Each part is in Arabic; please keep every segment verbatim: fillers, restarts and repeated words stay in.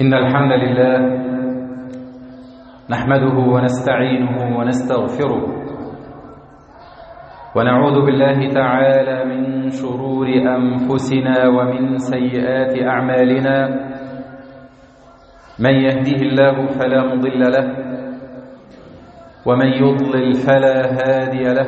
إن الحمد لله نحمده ونستعينه ونستغفره ونعوذ بالله تعالى من شرور أنفسنا ومن سيئات أعمالنا. من يهده الله فلا مضل له ومن يضلل فلا هادي له،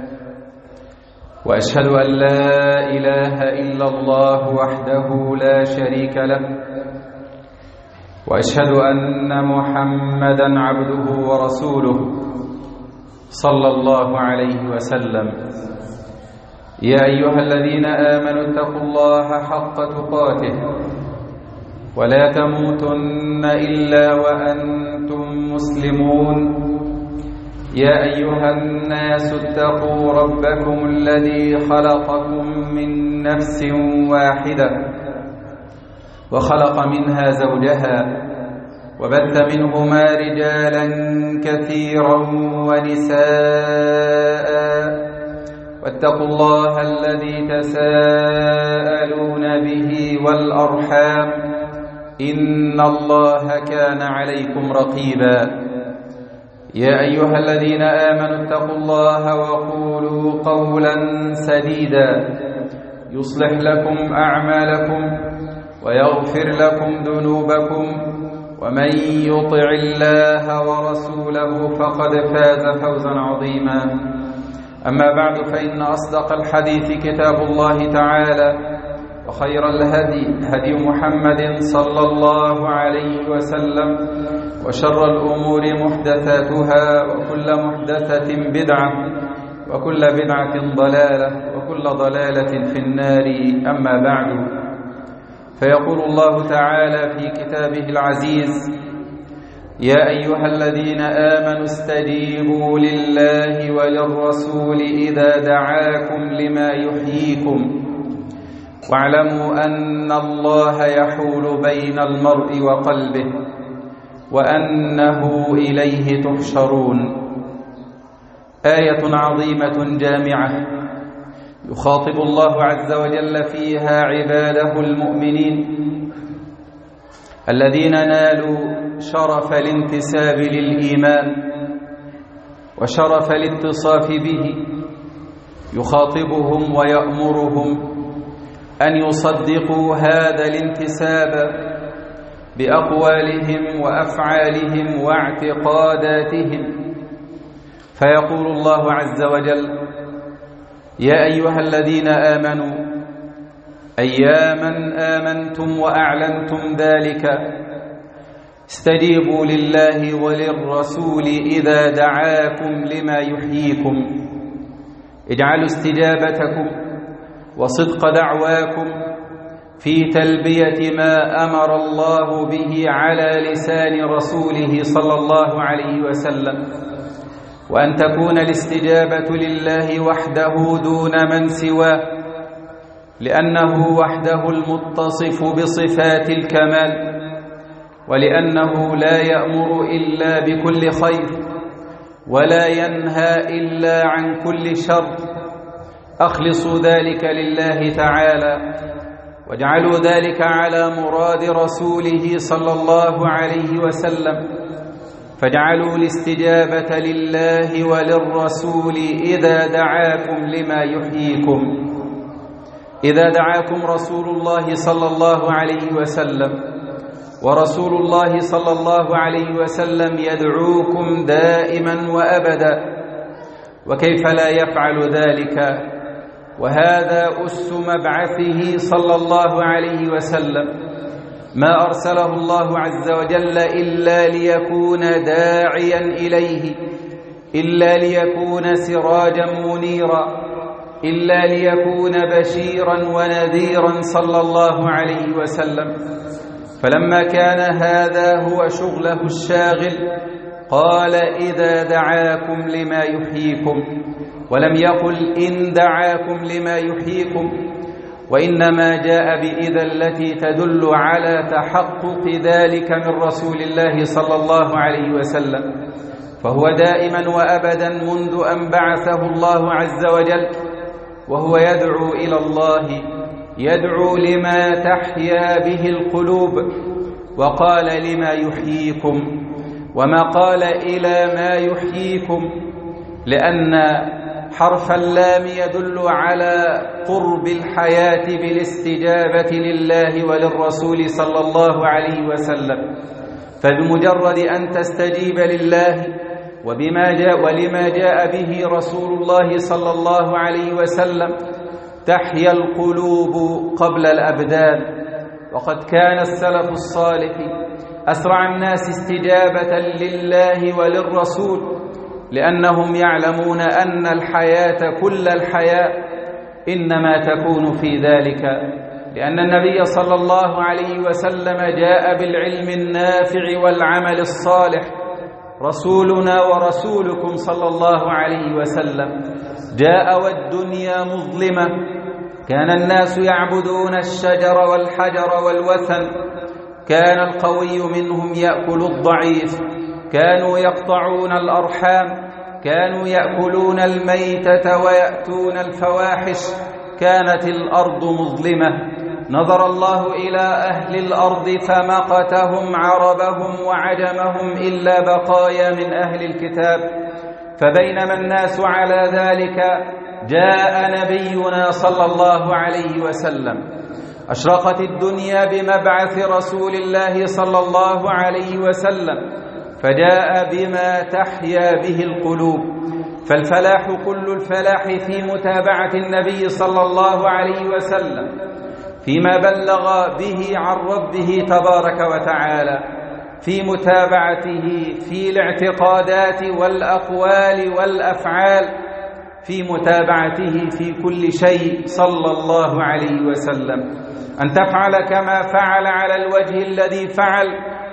وأشهد أن لا إله إلا الله وحده لا شريك له، وأشهد أن محمدًا عبده ورسوله صلى الله عليه وسلم. يا أيها الذين آمنوا اتقوا الله حق تقاته ولا تموتن إلا وأنتم مسلمون. يا أيها الناس اتقوا ربكم الذي خلقكم من نفس واحدة وخلق منها زوجها وبث منهما رجالا كثيرا ونساء، واتقوا الله الذي تساءلون به والأرحام إن الله كان عليكم رقيبا. يا أيها الذين آمنوا اتقوا الله وقولوا قولا سديدا يصلح لكم أعمالكم ويغفر لكم ذنوبكم، ومن يطع الله ورسوله فقد فاز فوزا عظيما. أما بعد، فإن أصدق الحديث كتاب الله تعالى، وخير الهدي هدي محمد صلى الله عليه وسلم، وشر الأمور محدثاتها، وكل محدثة بدعة، وكل بدعة ضلالة، وكل ضلالة في النار. أما بعد، فيقول الله تعالى في كتابه العزيز: يا أيها الذين آمنوا استجيبوا لله وللرسول إذا دعاكم لما يحييكم واعلموا أن الله يحول بين المرء وقلبه وأنه إليه تحشرون. آية عظيمة جامعة يخاطب الله عز وجل فيها عباده المؤمنين الذين نالوا شرف الانتساب للإيمان وشرف الاتصاف به. يخاطبهم ويأمرهم أن يصدقوا هذا الانتساب بأقوالهم وأفعالهم واعتقاداتهم. فيقول الله عز وجل: يا أيها الذين آمنوا، أياما آمنتم وأعلنتم ذلك، استجيبوا لله وللرسول إذا دعاكم لما يحييكم. اجعلوا استجابتكم وصدق دعواكم في تلبية ما أمر الله به على لسان رسوله صلى الله عليه وسلم، وأن تكون الاستجابة لله وحده دون من سواه، لأنه وحده المتصف بصفات الكمال، ولأنه لا يأمر إلا بكل خير ولا ينهى إلا عن كل شر. أخلصوا ذلك لله تعالى، واجعلوا ذلك على مراد رسوله صلى الله عليه وسلم، فاجعلوا الاستجابة لله وللرسول إذا دعاكم لما يحييكم. إذا دعاكم رسول الله صلى الله عليه وسلم، ورسول الله صلى الله عليه وسلم يدعوكم دائما وأبدا، وكيف لا يفعل ذلك؟ وهذا أس مبعثه صلى الله عليه وسلم. ما أرسله الله عز وجل إلا ليكون داعيا إليه، إلا ليكون سراجا منيرا، إلا ليكون بشيرا ونذيرا صلى الله عليه وسلم. فلما كان هذا هو شغله الشاغل قال: إذا دعاكم لما يحييكم، ولم يقل إن دعاكم لما يحييكم، وإنما جاء بإذا التي تدل على تحقق ذلك من رسول الله صلى الله عليه وسلم. فهو دائما وأبدا منذ أن بعثه الله عز وجل وهو يدعو إلى الله، يدعو لما تحيا به القلوب وقال لما يحييكم وما قال إلى ما يحييكم، لأن حرف اللام يدل على قرب الحياة بالاستجابة لله وللرسول صلى الله عليه وسلم. فبمجرد أن تستجيب لله وبما جاء ولما جاء به رسول الله صلى الله عليه وسلم تحيا القلوب قبل الأبدان. وقد كان السلف الصالح أسرع الناس استجابة لله وللرسول، لأنهم يعلمون أن الحياة كل الحياة إنما تكون في ذلك، لأن النبي صلى الله عليه وسلم جاء بالعلم النافع والعمل الصالح. رسولنا ورسولكم صلى الله عليه وسلم جاء والدنيا مظلمة، كان الناس يعبدون الشجر والحجر والوثن، كان القوي منهم يأكل الضعيف، كانوا يقطعون الأرحام، كانوا يأكلون الميتة ويأتون الفواحش، كانت الأرض مظلمة. نظر الله إلى أهل الأرض فمقتهم عربهم وعجمهم إلا بقايا من أهل الكتاب. فبينما الناس على ذلك جاء نبينا صلى الله عليه وسلم، أشرقت الدنيا بمبعث رسول الله صلى الله عليه وسلم، فجاء بما تحيا به القلوب. فالفلاح كل الفلاح في متابعة النبي صلى الله عليه وسلم فيما بلغ به عن ربه تبارك وتعالى، في متابعته في الاعتقادات والأقوال والأفعال، في متابعته في كل شيء صلى الله عليه وسلم. أن تفعل كما فعل على الوجه الذي فعل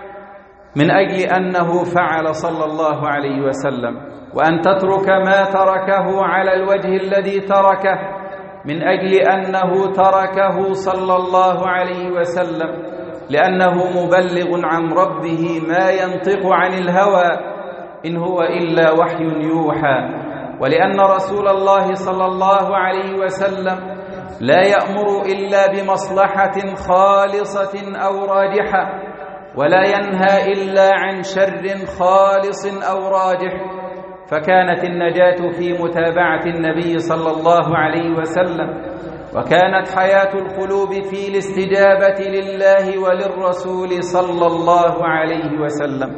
من أجل أنه فعل صلى الله عليه وسلم، وأن تترك ما تركه على الوجه الذي تركه من أجل أنه تركه صلى الله عليه وسلم، لأنه مبلغ عن ربه ما ينطق عن الهوى إن هو إلا وحي يوحى، ولأن رسول الله صلى الله عليه وسلم لا يأمر إلا بمصلحة خالصة أو راجحة، ولا ينهى إلا عن شر خالص أو راجح. فكانت النجاة في متابعة النبي صلى الله عليه وسلم، وكانت حياة القلوب في الاستجابة لله وللرسول صلى الله عليه وسلم.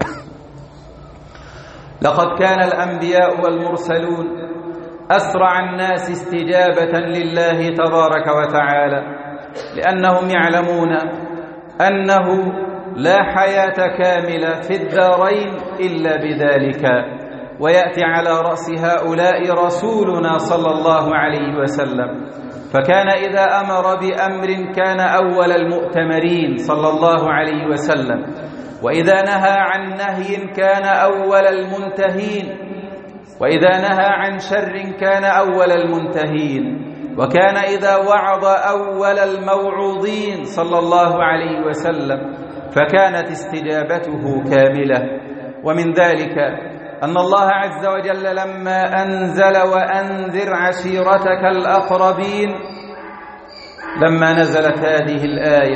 لقد كان الأنبياء والمرسلون أسرع الناس استجابة لله تبارك وتعالى، لأنهم يعلمون أنه لا حياة كاملة في الدارين إلا بذلك. ويأتي على رأس هؤلاء رسولنا صلى الله عليه وسلم، فكان إذا أمر بأمر كان أول المؤتمرين صلى الله عليه وسلم، وإذا نهى عن نهي كان أول المنتهين، وإذا نهى عن شر كان أول المنتهين، وكان إذا وعظ أول الموعوظين صلى الله عليه وسلم، فكانت استجابته كاملة. ومن ذلك أن الله عز وجل لما أنزل وأنذر عشيرتك الأقربين، لما نزلت هذه الآية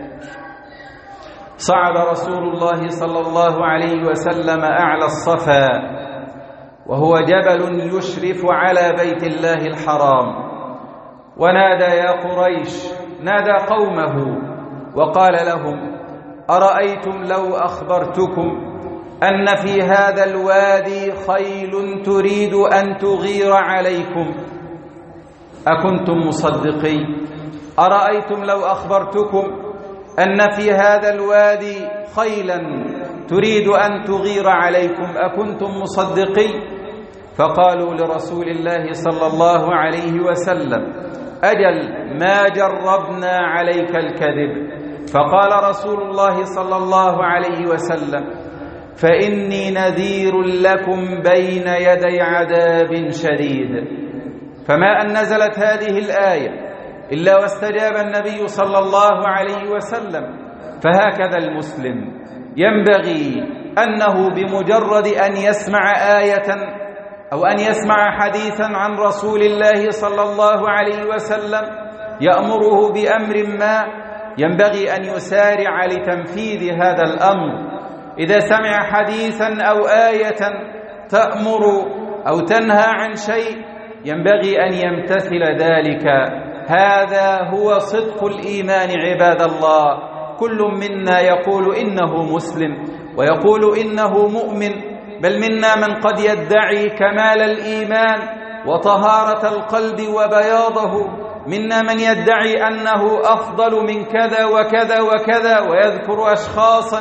صعد رسول الله صلى الله عليه وسلم أعلى الصفا، وهو جبل يشرف على بيت الله الحرام، ونادى يا قريش، نادى قومه وقال لهم: أرأيتم لو أخبرتكم أن في هذا الوادي خيل تريد أن تغير عليكم أكنتم مصدقين؟ أرأيتم لو أخبرتكم أن في هذا الوادي خيلا تريد أن تغير عليكم أكنتم مصدقين؟ فقالوا لرسول الله صلى الله عليه وسلم: أجل، ما جربنا عليك الكذب. فقال رسول الله صلى الله عليه وسلم: فإني نذير لكم بين يدي عذاب شديد. فما أن نزلت هذه الآية إلا واستجاب النبي صلى الله عليه وسلم. فهكذا المسلم ينبغي أنه بمجرد أن يسمع آية أو أن يسمع حديثا عن رسول الله صلى الله عليه وسلم يأمره بأمر ما، ينبغي أن يسارع لتنفيذ هذا الأمر. إذا سمع حديثا أو آية تأمر أو تنهى عن شيء ينبغي أن يمتثل ذلك. هذا هو صدق الإيمان عباد الله. كل منا يقول إنه مسلم ويقول إنه مؤمن، بل منا من قد يدعي كمال الإيمان وطهارة القلب وبياضه، منا من يدعي أنه أفضل من كذا وكذا وكذا ويذكر أشخاصا،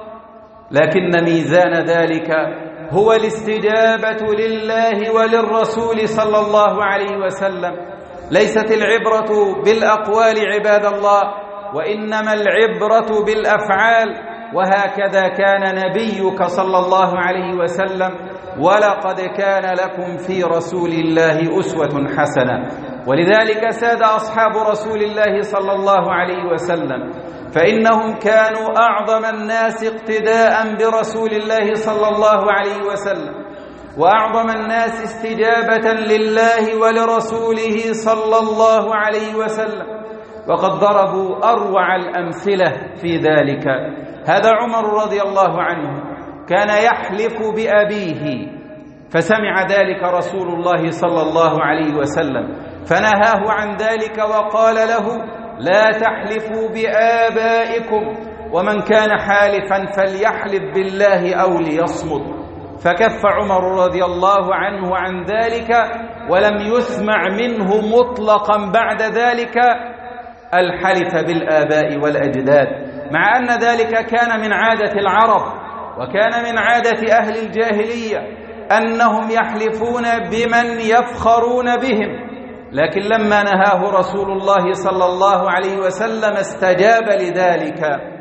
لكن ميزان ذلك هو الاستجابة لله وللرسول صلى الله عليه وسلم. ليست العبرة بالأقوال عباد الله، وإنما العبرة بالأفعال. وهكذا كان نبيك صلى الله عليه وسلم: ولقد كان لكم في رسول الله أسوة حسنة. ولذلك ساد أصحاب رسول الله صلى الله عليه وسلم، فإنهم كانوا أعظم الناس اقتداء برسول الله صلى الله عليه وسلم، وأعظم الناس استجابة لله ولرسوله صلى الله عليه وسلم. وقد ضربوا أروع الأمثلة في ذلك. هذا عمر رضي الله عنه كان يحلف بأبيه، فسمع ذلك رسول الله صلى الله عليه وسلم فنهاه عن ذلك وقال له: لا تحلفوا بآبائكم، ومن كان حالفا فليحلف بالله أو ليصمت. فكف عمر رضي الله عنه عن ذلك، ولم يسمع منه مطلقا بعد ذلك الحلف بالآباء والأجداد، مع أن ذلك كان من عادة العرب وكان من عادة أهل الجاهلية أنهم يحلفون بمن يفخرون بهم. لكن لما نهاه رسول الله صلى الله عليه وسلم استجاب لذلك.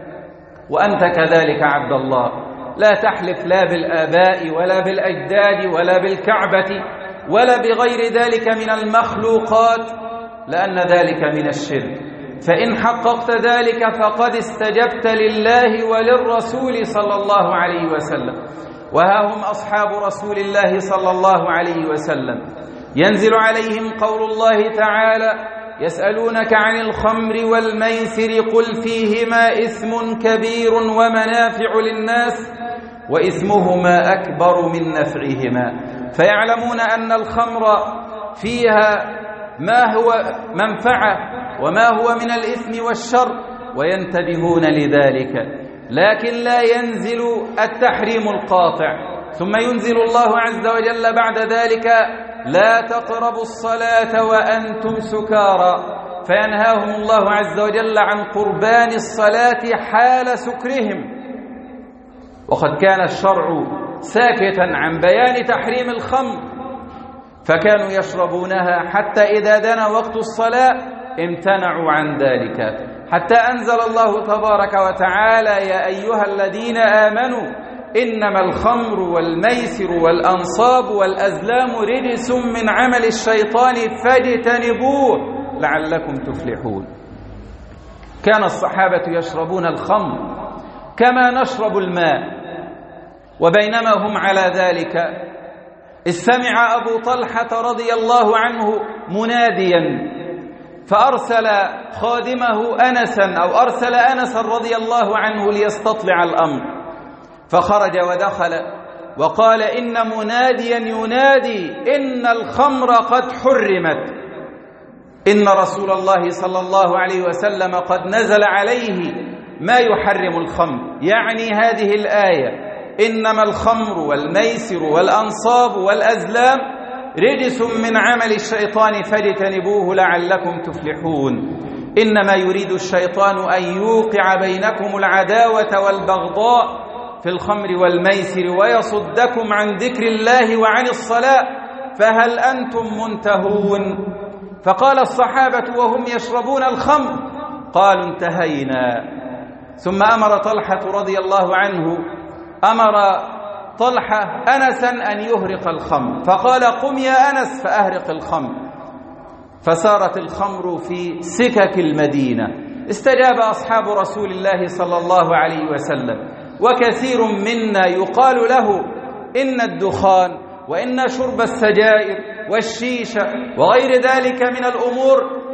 وأنت كذلك عبد الله، لا تحلف لا بالآباء ولا بالأجداد ولا بالكعبة ولا بغير ذلك من المخلوقات، لأن ذلك من الشرك. فإن حققت ذلك فقد استجبت لله وللرسول صلى الله عليه وسلم. وها هم أصحاب رسول الله صلى الله عليه وسلم ينزل عليهم قول الله تعالى: يسألونك عن الخمر والميسر قل فيهما إثم كبير ومنافع للناس وإثمهما أكبر من نفعهما. فيعلمون أن الخمر فيها ما هو منفعة وما هو من الإثم والشر وينتبهون لذلك، لكن لا ينزل التحريم القاطع. ثم ينزل الله عز وجل بعد ذلك: لا تقربوا الصلاة وأنتم سكارى، فينهاهم الله عز وجل عن قربان الصلاة حال سكرهم. وقد كان الشرع ساكتا عن بيان تحريم الخمر، فكانوا يشربونها حتى إذا دنا وقت الصلاة امتنعوا عن ذلك، حتى أنزل الله تبارك وتعالى: يا أيها الذين آمنوا إنما الخمر والميسر والأنصاب والأزلام رجس من عمل الشيطان فاجتنبوه لعلكم تفلحون. كان الصحابة يشربون الخمر كما نشرب الماء، وبينما هم على ذلك استمع أبو طلحة رضي الله عنه مناديا، فأرسل خادمه أنسا أو أرسل أنسا رضي الله عنه ليستطلع الأمر، فخرج ودخل وقال: إن مناديا ينادي إن الخمر قد حرمت، إن رسول الله صلى الله عليه وسلم قد نزل عليه ما يحرم الخمر، يعني هذه الآية: إنما الخمر والميسر والأنصاب والأزلام رجس من عمل الشيطان فاجتنبوه لعلكم تفلحون. إنما يريد الشيطان أن يوقع بينكم العداوة والبغضاء في الخمر والميسر ويصدكم عن ذكر الله وعن الصلاة، فهل أنتم منتهون؟ فقال الصحابة وهم يشربون الخمر: قالوا انتهينا. ثم أمر طلحة رضي الله عنه أمر طلحة أنسا أن يهرق الخمر، فقال: قم يا أنس فأهرق الخمر. فسارت الخمر في سكك المدينة. استجاب أصحاب رسول الله صلى الله عليه وسلم، وكثير منا يقال له إن الدخان وإن شرب السجائر والشيشة وغير ذلك من الأمور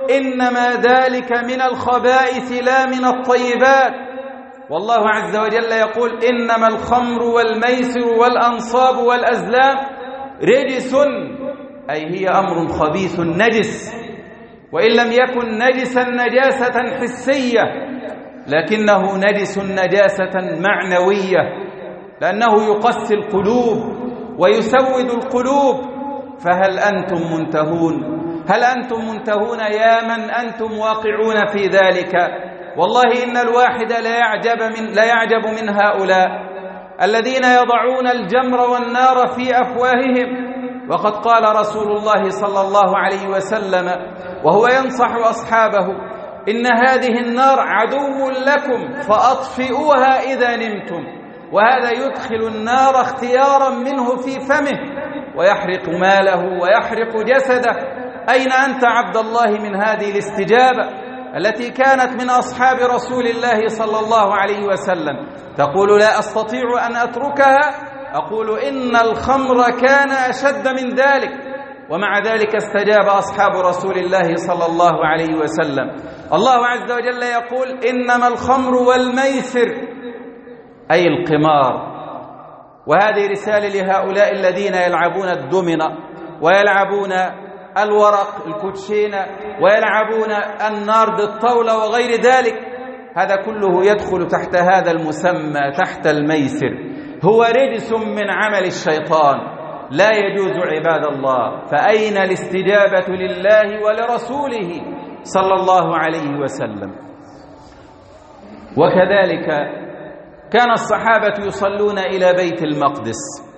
إنما ذلك من الخبائث لا من الطيبات. والله عز وجل يقول إنما الخمر والميسر والأنصاب والأزلام رجس، أي هي أمر خبيث نجس، وإن لم يكن نجسا نجاسة حسية لكنه نجس نجاسة معنوية، لأنه يقسي القلوب ويسود القلوب. فهل أنتم منتهون؟ هل أنتم منتهون يا من أنتم واقعون في ذلك؟ والله إن الواحد لا يعجب من, لا يعجب من هؤلاء الذين يضعون الجمر والنار في أفواههم، وقد قال رسول الله صلى الله عليه وسلم وهو ينصح أصحابه إن هذه النار عدو لكم فأطفئوها إذا نمتم، وهذا يدخل النار اختيارا منه في فمه ويحرق ماله ويحرق جسده. أين أنت عبد الله من هذه الاستجابة التي كانت من أصحاب رسول الله صلى الله عليه وسلم؟ تقول لا أستطيع أن أتركها، أقول إن الخمر كان أشد من ذلك، ومع ذلك استجاب أصحاب رسول الله صلى الله عليه وسلم. الله عز وجل يقول إنما الخمر والميسر، أي القمار. وهذه رسالة لهؤلاء الذين يلعبون الدمنة ويلعبون الورق الكوتشينة ويلعبون النارد الطاولة وغير ذلك، هذا كله يدخل تحت هذا المسمى، تحت الميسر. هو رجس من عمل الشيطان، لا يجوز عباد الله. فأين الاستجابة لله ولرسوله صلى الله عليه وسلم؟ وكذلك كان الصحابة يصلون إلى بيت المقدس،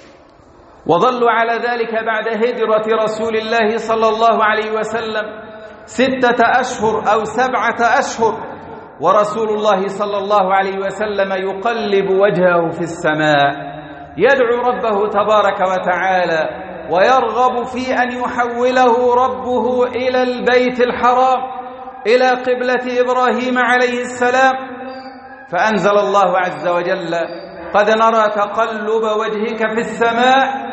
وظلوا على ذلك بعد هجرة رسول الله صلى الله عليه وسلم ستة أشهر أو سبعة أشهر، ورسول الله صلى الله عليه وسلم يقلب وجهه في السماء يدعو ربه تبارك وتعالى ويرغب في أن يحوله ربه إلى البيت الحرام، إلى قبلة إبراهيم عليه السلام. فأنزل الله عز وجل قد نرى تقلب وجهك في السماء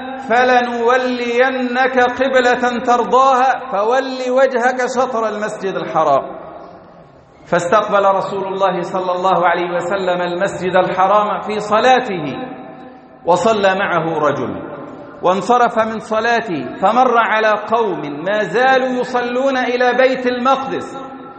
فلنولينك قبلة ترضاها فول وجهك شطر المسجد الحرام. فاستقبل رسول الله صلى الله عليه وسلم المسجد الحرام في صلاته، وصلى معه رجل، وانصرف من صلاته فمر على قوم ما زالوا يصلون إلى بيت المقدس،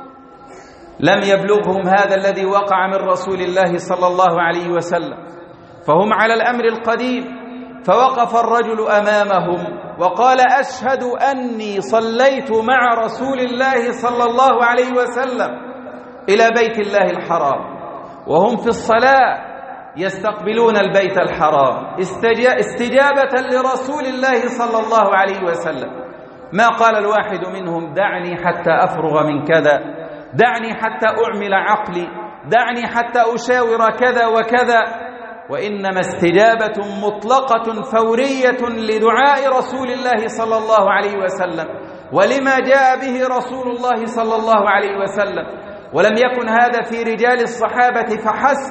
لم يبلغهم هذا الذي وقع من رسول الله صلى الله عليه وسلم، فهم على الأمر القديم. فوقف الرجل أمامهم وقال أشهد أني صليت مع رسول الله صلى الله عليه وسلم إلى بيت الله الحرام، وهم في الصلاة يستقبلون البيت الحرام استجابة لرسول الله صلى الله عليه وسلم. ما قال الواحد منهم دعني حتى أفرغ من كذا، دعني حتى أعمل عقلي، دعني حتى أشاور كذا وكذا، وإنما استجابة مطلقة فورية لدعاء رسول الله صلى الله عليه وسلم ولما جاء به رسول الله صلى الله عليه وسلم. ولم يكن هذا في رجال الصحابة فحسب،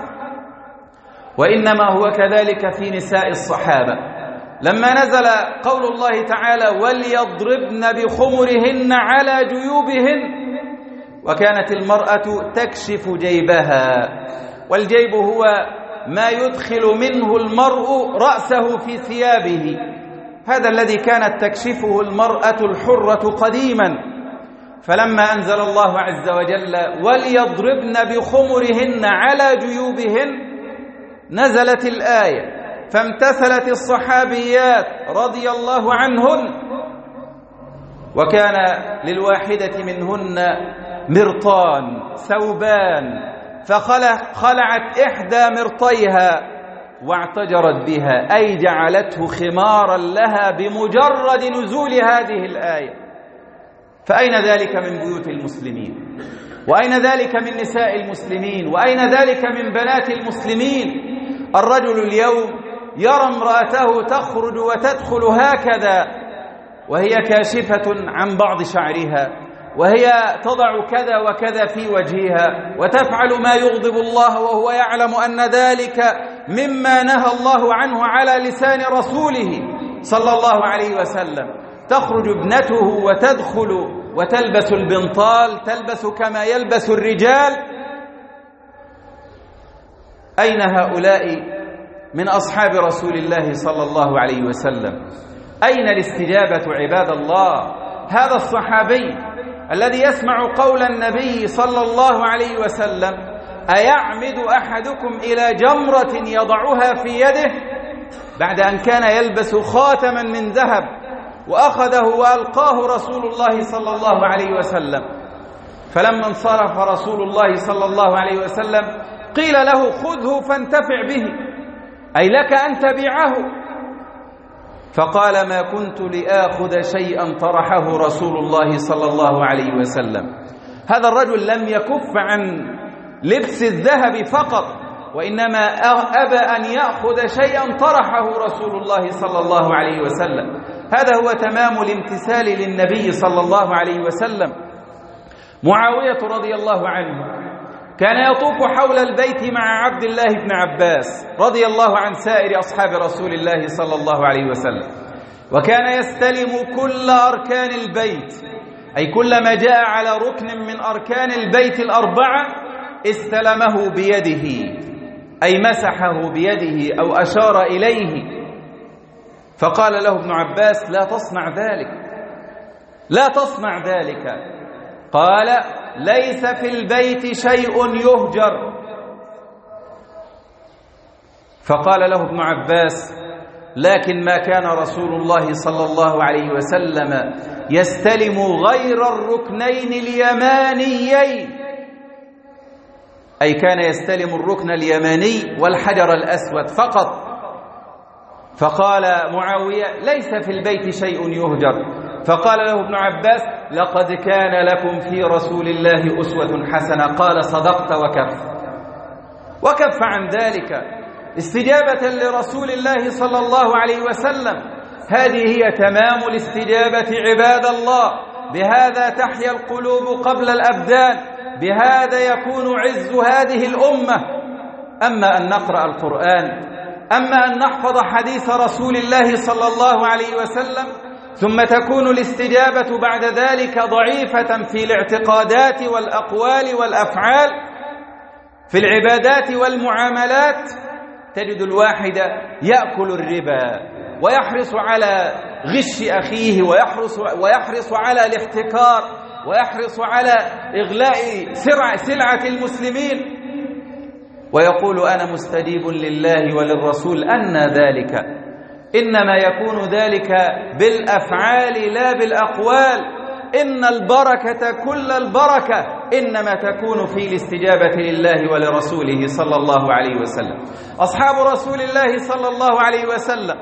وإنما هو كذلك في نساء الصحابة. لما نزل قول الله تعالى وليضربن بخمرهن على جيوبهن، وكانت المرأة تكشف جيبها، والجيب هو ما يدخل منه المرء رأسه في ثيابه، هذا الذي كانت تكشفه المرأة الحرة قديما. فلما أنزل الله عز وجل وليضربن بخمرهن على جيوبهن نزلت الآية، فامتثلت الصحابيات رضي الله عنهن، وكان للواحدة منهن مرطان ثوبان، فخلعت إحدى مرطيها واعتجرت بها، أي جعلته خمارا لها بمجرد نزول هذه الآية. فأين ذلك من بيوت المسلمين؟ وأين ذلك من نساء المسلمين؟ وأين ذلك من بنات المسلمين؟ الرجل اليوم يرى امرأته تخرج وتدخل هكذا وهي كاشفة عن بعض شعرها، وهي تضع كذا وكذا في وجهها، وتفعل ما يغضب الله وهو يعلم أن ذلك مما نهى الله عنه على لسان رسوله صلى الله عليه وسلم. تخرج ابنته وتدخل وتلبس البنطال، تلبس كما يلبس الرجال. أين هؤلاء من أصحاب رسول الله صلى الله عليه وسلم؟ أين الاستجابة عباد الله؟ هذا الصحابي الذي يسمع قول النبي صلى الله عليه وسلم: أيعمد أحدكم إلى جمرة يضعها في يده، بعد أن كان يلبس خاتما من ذهب وأخذه وألقاه رسول الله صلى الله عليه وسلم، فلما انصرف رسول الله صلى الله عليه وسلم قيل له: خذه فانتفع به، أي لك أن تبيعه. فقال: ما كنت لآخذ شيئا طرحه رسول الله صلى الله عليه وسلم. هذا الرجل لم يكف عن لبس الذهب فقط، وإنما أبى أن يأخذ شيئا طرحه رسول الله صلى الله عليه وسلم. هذا هو تمام الامتثال للنبي صلى الله عليه وسلم. معاوية رضي الله عنه كان يطوف حول البيت مع عبد الله بن عباس رضي الله عن سائر أصحاب رسول الله صلى الله عليه وسلم، وكان يستلم كل أركان البيت، أي كلما جاء على ركن من أركان البيت الأربعة استلمه بيده، أي مسحه بيده أو أشار إليه. فقال له ابن عباس: لا تصنع ذلك، لا تصنع ذلك. قال: ليس في البيت شيء يهجر. فقال له ابن عباس: لكن ما كان رسول الله صلى الله عليه وسلم يستلم غير الركنين اليمانيين، أي كان يستلم الركن اليماني والحجر الأسود فقط. فقال معاوية: ليس في البيت شيء يهجر. فقال له ابن عباس: لقد كان لكم في رسول الله أسوة حسنة. قال: صدقت وكف. وكف عن ذلك استجابة لرسول الله صلى الله عليه وسلم. هذه هي تمام الاستجابة عباد الله. بهذا تحيا القلوب قبل الأبدان، بهذا يكون عز هذه الأمة. أما أن نقرأ القرآن، أما أن نحفظ حديث رسول الله صلى الله عليه وسلم، ثم تكون الاستجابة بعد ذلك ضعيفة في الاعتقادات والأقوال والأفعال، في العبادات والمعاملات، تجد الواحد يأكل الربا ويحرص على غش أخيه، ويحرص, ويحرص على الاحتكار، ويحرص على إغلاء سلعة المسلمين، ويقول: أنا مستجيب لله وللرسول. أن ذلك؟ إنما يكون ذلك بالأفعال لا بالأقوال. إن البركة كل البركة إنما تكون في الاستجابة لله ولرسوله صلى الله عليه وسلم. أصحاب رسول الله صلى الله عليه وسلم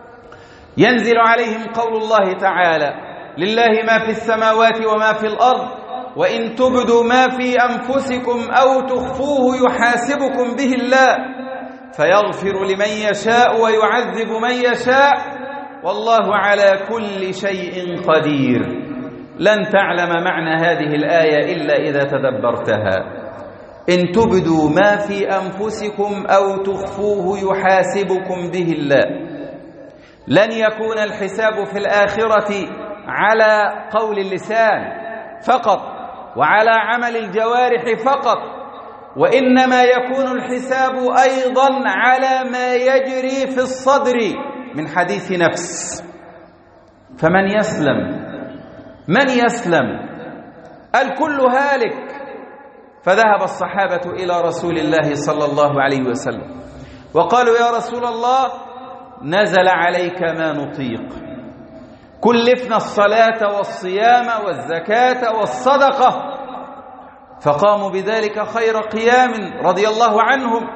ينزل عليهم قول الله تعالى: لله ما في السماوات وما في الأرض، وإن تبدوا ما في أنفسكم أو تخفوه يحاسبكم به الله، فيغفر لمن يشاء ويعذب من يشاء، والله على كل شيء قدير. لن تعلم معنى هذه الآية إلا إذا تدبرتها. إن تبدوا ما في أنفسكم أو تخفوه يحاسبكم به الله. لن يكون الحساب في الآخرة على قول اللسان فقط وعلى عمل الجوارح فقط، وإنما يكون الحساب أيضا على ما يجري في الصدر من حديث نفس. فمن يسلم؟ من يسلم؟ الكل هالك. فذهب الصحابة إلى رسول الله صلى الله عليه وسلم وقالوا: يا رسول الله، نزل عليك ما نطيق، كلفنا الصلاة والصيام والزكاة والصدقة. فقاموا بذلك خير قيام رضي الله عنهم،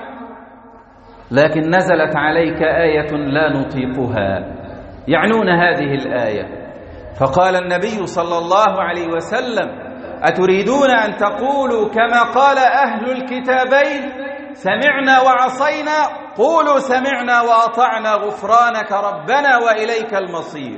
لكن نزلت عليك آية لا نطيقها، يعنون هذه الآية. فقال النبي صلى الله عليه وسلم: أتريدون أن تقولوا كما قال أهل الكتابين: سمعنا وعصينا؟ قولوا سمعنا وأطعنا غفرانك ربنا وإليك المصير.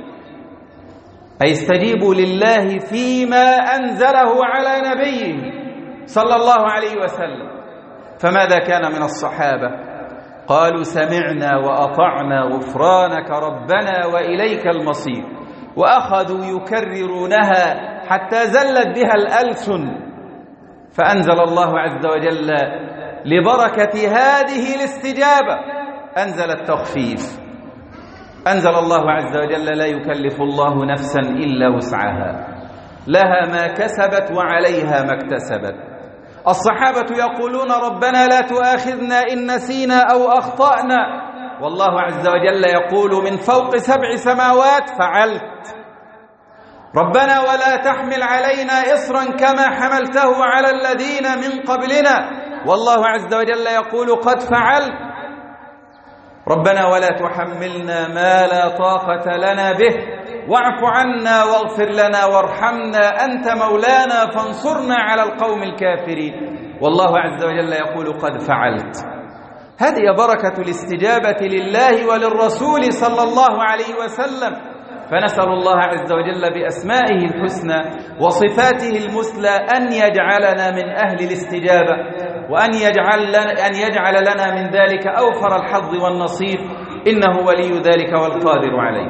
أي استجيبوا لله فيما أنزله على نبيه صلى الله عليه وسلم. فماذا كان من الصحابة؟ قالوا: سمعنا وأطعنا غفرانك ربنا وإليك المصير، وأخذوا يكررونها حتى زلت بها الألسن، فأنزل الله عز وجل لبركة هذه الاستجابة أنزل التخفيف. أنزل الله عز وجل: لا يكلف الله نفسا إلا وسعها، لها ما كسبت وعليها ما اكتسبت. الصحابة يقولون: ربنا لا تؤاخذنا إن نسينا أو أخطأنا، والله عز وجل يقول من فوق سبع سماوات: فعلت. ربنا ولا تحمل علينا إصرا كما حملته على الذين من قبلنا، والله عز وجل يقول: قد فعلت. ربنا ولا تحملنا ما لا طاقة لنا به، واعف عنا واغفر لنا وارحمنا أنت مولانا فانصرنا على القوم الكافرين، والله عز وجل يقول: قد فعلت. هذه بركة الاستجابة لله وللرسول صلى الله عليه وسلم. فنسأل الله عز وجل بأسمائه الحسنى وصفاته المثلى أن يجعلنا من أهل الاستجابة، وأن يجعل لنا, أن يجعل لنا من ذلك أوفر الحظ والنصيب، إنه ولي ذلك والقادر عليه.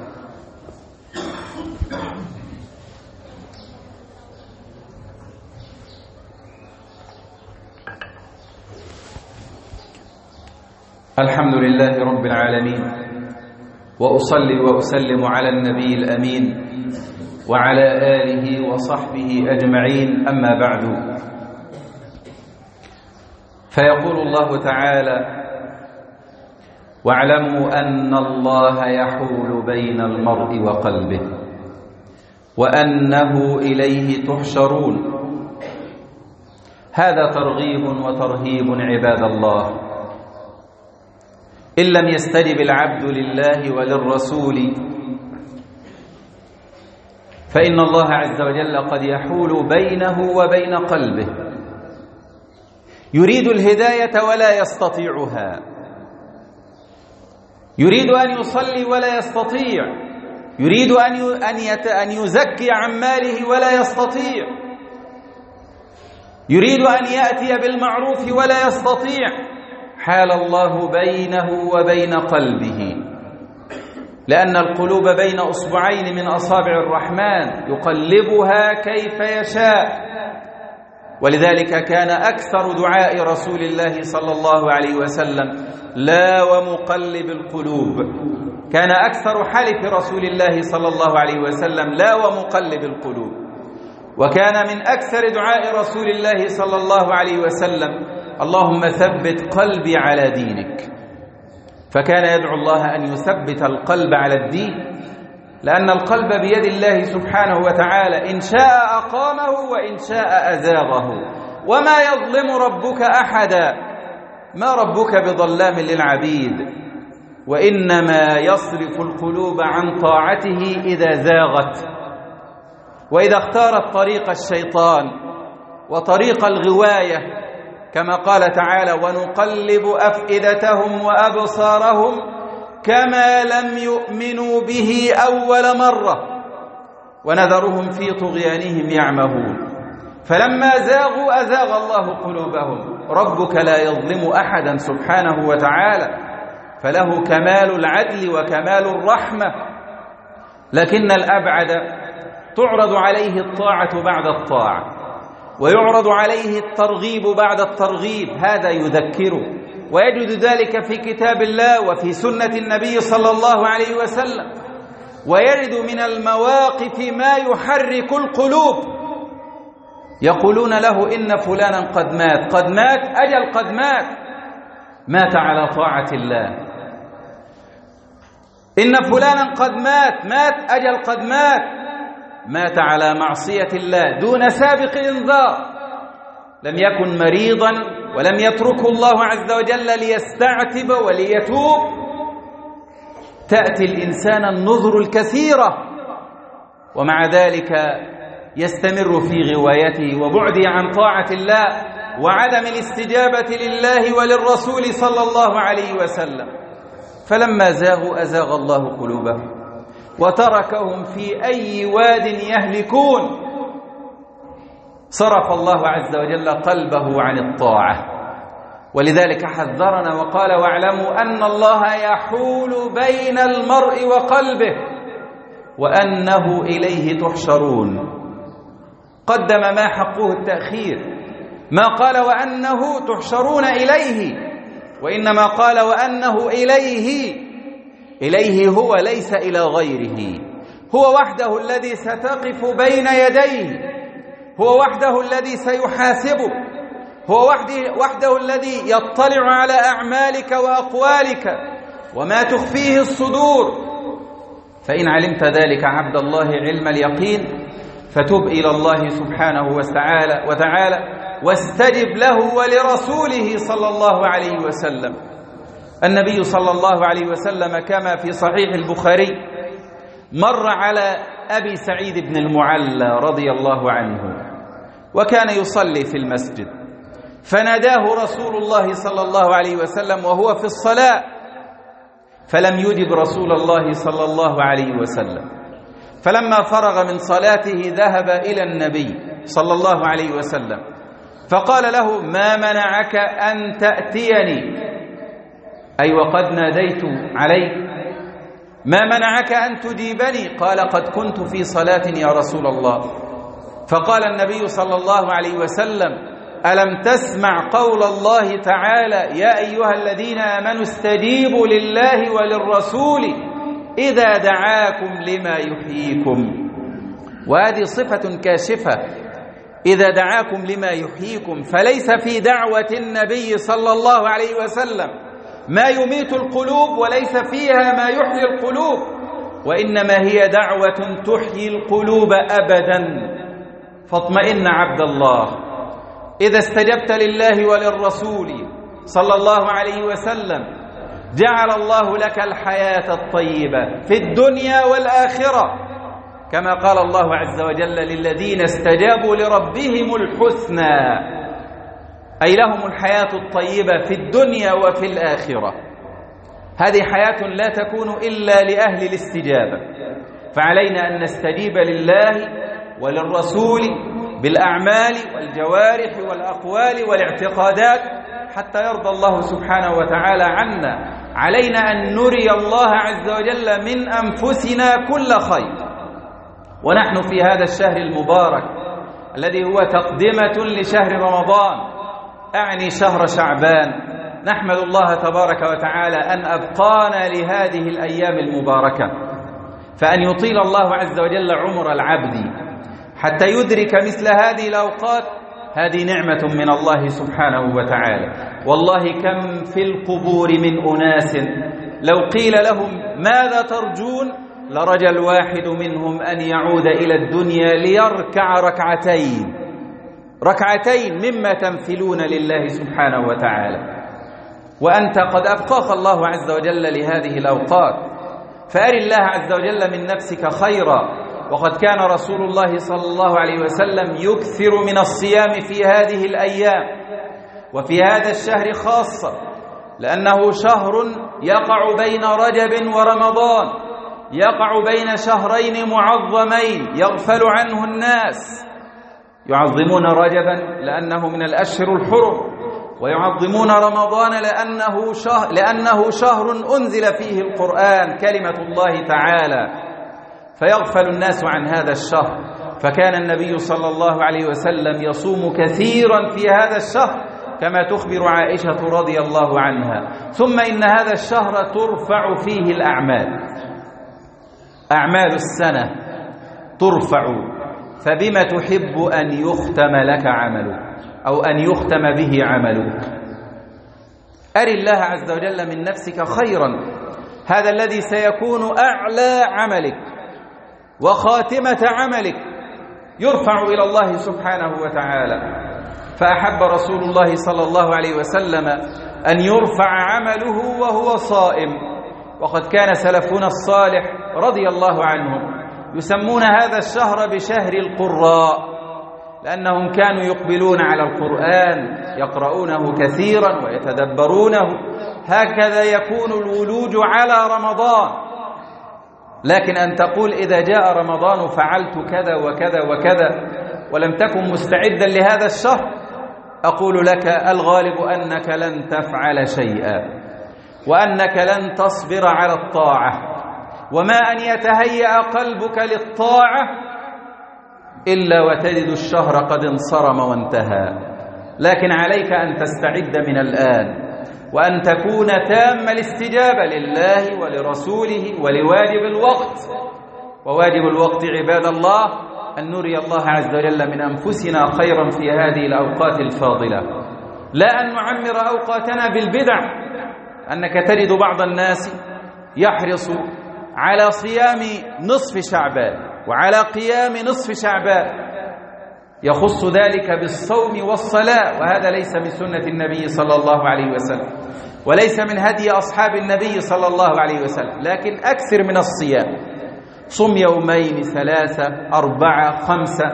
الحمد لله رب العالمين، وأصلي وأسلم على النبي الأمين وعلى آله وصحبه أجمعين، أما بعد. فيقول الله تعالى: واعلموا أن الله يحول بين المرء وقلبه وأنه إليه تحشرون. هذا ترغيب وترهيب عباد الله. إن لم يستجب العبد لله وللرسول فإن الله عز وجل قد يحول بينه وبين قلبه، يريد الهداية ولا يستطيعها، يريد أن يصلي ولا يستطيع، يريد أن يزكي عن ماله ولا يستطيع، يريد أن يأتي بالمعروف ولا يستطيع. حال الله بينه وبين قلبه، لأن القلوب بين أصبعين من أصابع الرحمن يقلبها كيف يشاء. ولذلك كان أكثر دعاء رسول الله صلى الله عليه وسلم: لا ومقلب القلوب. كان أكثر حلف رسول الله صلى الله عليه وسلم: لا ومقلب القلوب. وكان من أكثر دعاء رسول الله صلى الله عليه وسلم: اللهم ثبت قلبي على دينك. فكان يدعو الله أن يثبت القلب على الدين، لأن القلب بيد الله سبحانه وتعالى، إن شاء أقامه وإن شاء أزاغه، وما يظلم ربك أحدا. ما ربك بظلام للعبيد، وإنما يصرف القلوب عن طاعته إذا زاغت، وإذا اختارت طريق الشيطان وطريق الغواية، كما قال تعالى: ونقلب أفئدتهم وأبصارهم كما لم يؤمنوا به أول مرة ونذرهم في طغيانهم يعمهون. فلما زاغوا أزاغ الله قلوبهم. ربك لا يظلم أحدا سبحانه وتعالى، فله كمال العدل وكمال الرحمة، لكن الأبعد تعرض عليه الطاعة بعد الطاعة، ويعرض عليه الترغيب بعد الترغيب. هذا يذكره، ويجد ذلك في كتاب الله وفي سنة النبي صلى الله عليه وسلم، ويجد من المواقف ما يحرك القلوب. يقولون له: إن فلانا قد مات. قد مات؟ أجل قد مات، مات على طاعة الله. إن فلانا قد مات. مات؟ أجل قد مات، مات على معصية الله دون سابق إنذار. لم يكن مريضا ولم يتركه الله عز وجل ليستعتب وليتوب. تأتي الإنسان النذر الكثيرة، ومع ذلك يستمر في غوايته وبعده عن طاعة الله وعدم الاستجابة لله وللرسول صلى الله عليه وسلم. فلما زاغوا أزاغ الله قلوبهم وتركهم في أي واد يهلكون. صرف الله عز وجل قلبه عن الطاعة، ولذلك حذرنا وقال: واعلموا أن الله يحول بين المرء وقلبه وأنه إليه تحشرون. قدم ما حقه التأخير، ما قال وأنه تحشرون إليه، وإنما قال وأنه إليه، إليه هو ليس إلى غيره، هو وحده الذي ستقف بين يديه، هو وحده الذي سيحاسبه، هو وحده, وحده الذي يطلع على أعمالك وأقوالك وما تخفيه الصدور. فإن علمت ذلك عبد الله علم اليقين فتب إلى الله سبحانه وتعالى وتعالى واستجب له ولرسوله صلى الله عليه وسلم. النبي صلى الله عليه وسلم كما في صحيح البخاري مر على أبي سعيد بن المعلى رضي الله عنه وكان يصلي في المسجد، فناداه رسول الله صلى الله عليه وسلم وهو في الصلاة، فلم يجب رسول الله صلى الله عليه وسلم. فلما فرغ من صلاته ذهب إلى النبي صلى الله عليه وسلم فقال له: ما منعك أن تأتيني؟ أي وقد ناديت عليك، ما منعك أن تجيبني؟ قال: قد كنت في صلاة يا رسول الله. فقال النبي صلى الله عليه وسلم: ألم تسمع قول الله تعالى: يا أيها الذين آمنوا استجيبوا لله وللرسول إذا دعاكم لما يحييكم. وهذه صفة كاشفة، إذا دعاكم لما يحييكم، فليس في دعوة النبي صلى الله عليه وسلم ما يميت القلوب وليس فيها ما يحيي القلوب، وإنما هي دعوة تحيي القلوب أبدا. فاطمئن عبد الله، إذا استجبت لله وللرسول صلى الله عليه وسلم جعل الله لك الحياة الطيبة في الدنيا والآخرة، كما قال الله عز وجل: للذين استجابوا لربهم الحسنى، أي لهم الحياة الطيبة في الدنيا وفي الآخرة. هذه حياة لا تكون إلا لأهل الاستجابة، فعلينا أن نستجيب لله وللرسول بالأعمال والجوارح والأقوال والاعتقادات حتى يرضى الله سبحانه وتعالى عنا. علينا أن نري الله عز وجل من أنفسنا كل خير. ونحن في هذا الشهر المبارك الذي هو تقدمة لشهر رمضان، أعني شهر شعبان، نحمد الله تبارك وتعالى أن أبقانا لهذه الأيام المباركة، فأن يطيل الله عز وجل عمر العبد حتى يدرك مثل هذه الأوقات، هذه نعمة من الله سبحانه وتعالى. والله كم في القبور من أناس لو قيل لهم ماذا ترجون لرجى الواحد منهم أن يعود إلى الدنيا ليركع ركعتين ركعتين مما تنفلون لله سبحانه وتعالى. وأنت قد أبقاك الله عز وجل لهذه الأوقات، فأر الله عز وجل من نفسك خيرا. وقد كان رسول الله صلى الله عليه وسلم يكثر من الصيام في هذه الأيام وفي هذا الشهر خاصة، لأنه شهر يقع بين رجب ورمضان، يقع بين شهرين معظمين يغفل عنه الناس. يعظمون رجبا لأنه من الأشهر الحرم، ويعظمون رمضان لأنه شهر, لأنه شهر أنزل فيه القرآن كلمة الله تعالى، فيغفل الناس عن هذا الشهر. فكان النبي صلى الله عليه وسلم يصوم كثيرا في هذا الشهر كما تخبر عائشة رضي الله عنها. ثم إن هذا الشهر ترفع فيه الأعمال، أعمال السنة ترفع، فبما تحب أن يختم لك عملك أو أن يختم به عملك؟ أر الله عز وجل من نفسك خيرا، هذا الذي سيكون أعلى عملك وخاتمة عملك، يرفع إلى الله سبحانه وتعالى. فأحب رسول الله صلى الله عليه وسلم أن يرفع عمله وهو صائم. وقد كان سلفنا الصالح رضي الله عنهم يسمون هذا الشهر بشهر القراء، لأنهم كانوا يقبلون على القرآن يقرؤونه كثيرا ويتدبرونه. هكذا يكون الولوج على رمضان. لكن أن تقول إذا جاء رمضان فعلت كذا وكذا وكذا ولم تكن مستعدا لهذا الشهر، أقول لك الغالب أنك لن تفعل شيئا، وأنك لن تصبر على الطاعة. وما أن يتهيأ قلبك للطاعة إلا وتجد الشهر قد انصرم وانتهى. لكن عليك أن تستعد من الآن، وأن تكون تام الاستجابة لله ولرسوله ولواجب الوقت. وواجب الوقت عباد الله أن نري الله عز وجل من أنفسنا خيرا في هذه الأوقات الفاضلة، لا أن نعمر أوقاتنا بالبدع. أنك تجد بعض الناس يحرص على صيام نصف شعبان وعلى قيام نصف شعبان، يخص ذلك بالصوم والصلاة، وهذا ليس من سنة النبي صلى الله عليه وسلم وليس من هدي أصحاب النبي صلى الله عليه وسلم. لكن أكثر من الصيام، صم يومين ثلاثة أربعة خمسة،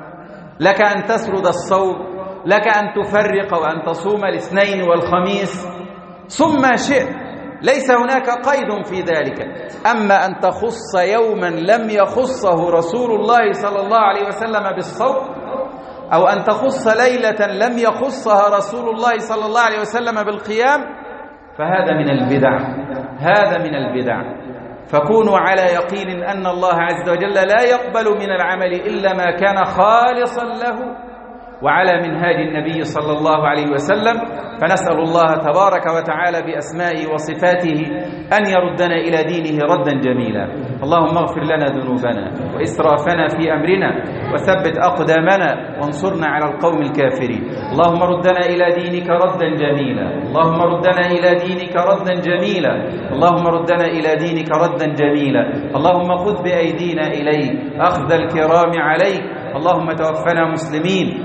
لك أن تسرد الصوم، لك أن تفرق وأن تصوم الاثنين والخميس، صم ما شئت، ليس هناك قيد في ذلك. أما أن تخص يوما لم يخصه رسول الله صلى الله عليه وسلم بالصوم، أو أن تخص ليلة لم يخصها رسول الله صلى الله عليه وسلم بالقيام، فهذا من البدع، هذا من البدع. فكونوا على يقين أن الله عز وجل لا يقبل من العمل إلا ما كان خالصا له وعلى منهاج النبي صلى الله عليه وسلم. فنسأل الله تبارك وتعالى بأسمائه وصفاته أن يردنا إلى دينه ردا جميلا. اللهم اغفر لنا ذنوبنا وإسرافنا في أمرنا وثبت أقدامنا وانصرنا على القوم الكافرين. اللهم ردنا إلى دينك ردا جميلا، اللهم ردنا إلى دينك ردا جميلا، اللهم ردنا إلى دينك ردا جميلا. اللهم خذ بأيدينا إليك أخذ الكرام عليك. اللهم توفنا مسلمين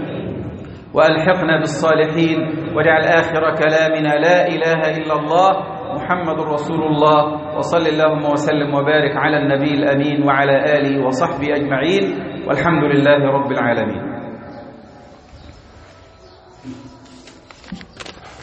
وألحقنا بالصالحين، واجعل آخر كلامنا لا إله إلا الله محمد رسول الله. وصل اللهم وسلم وبارك على النبي الأمين وعلى آله وصحبه أجمعين، والحمد لله رب العالمين.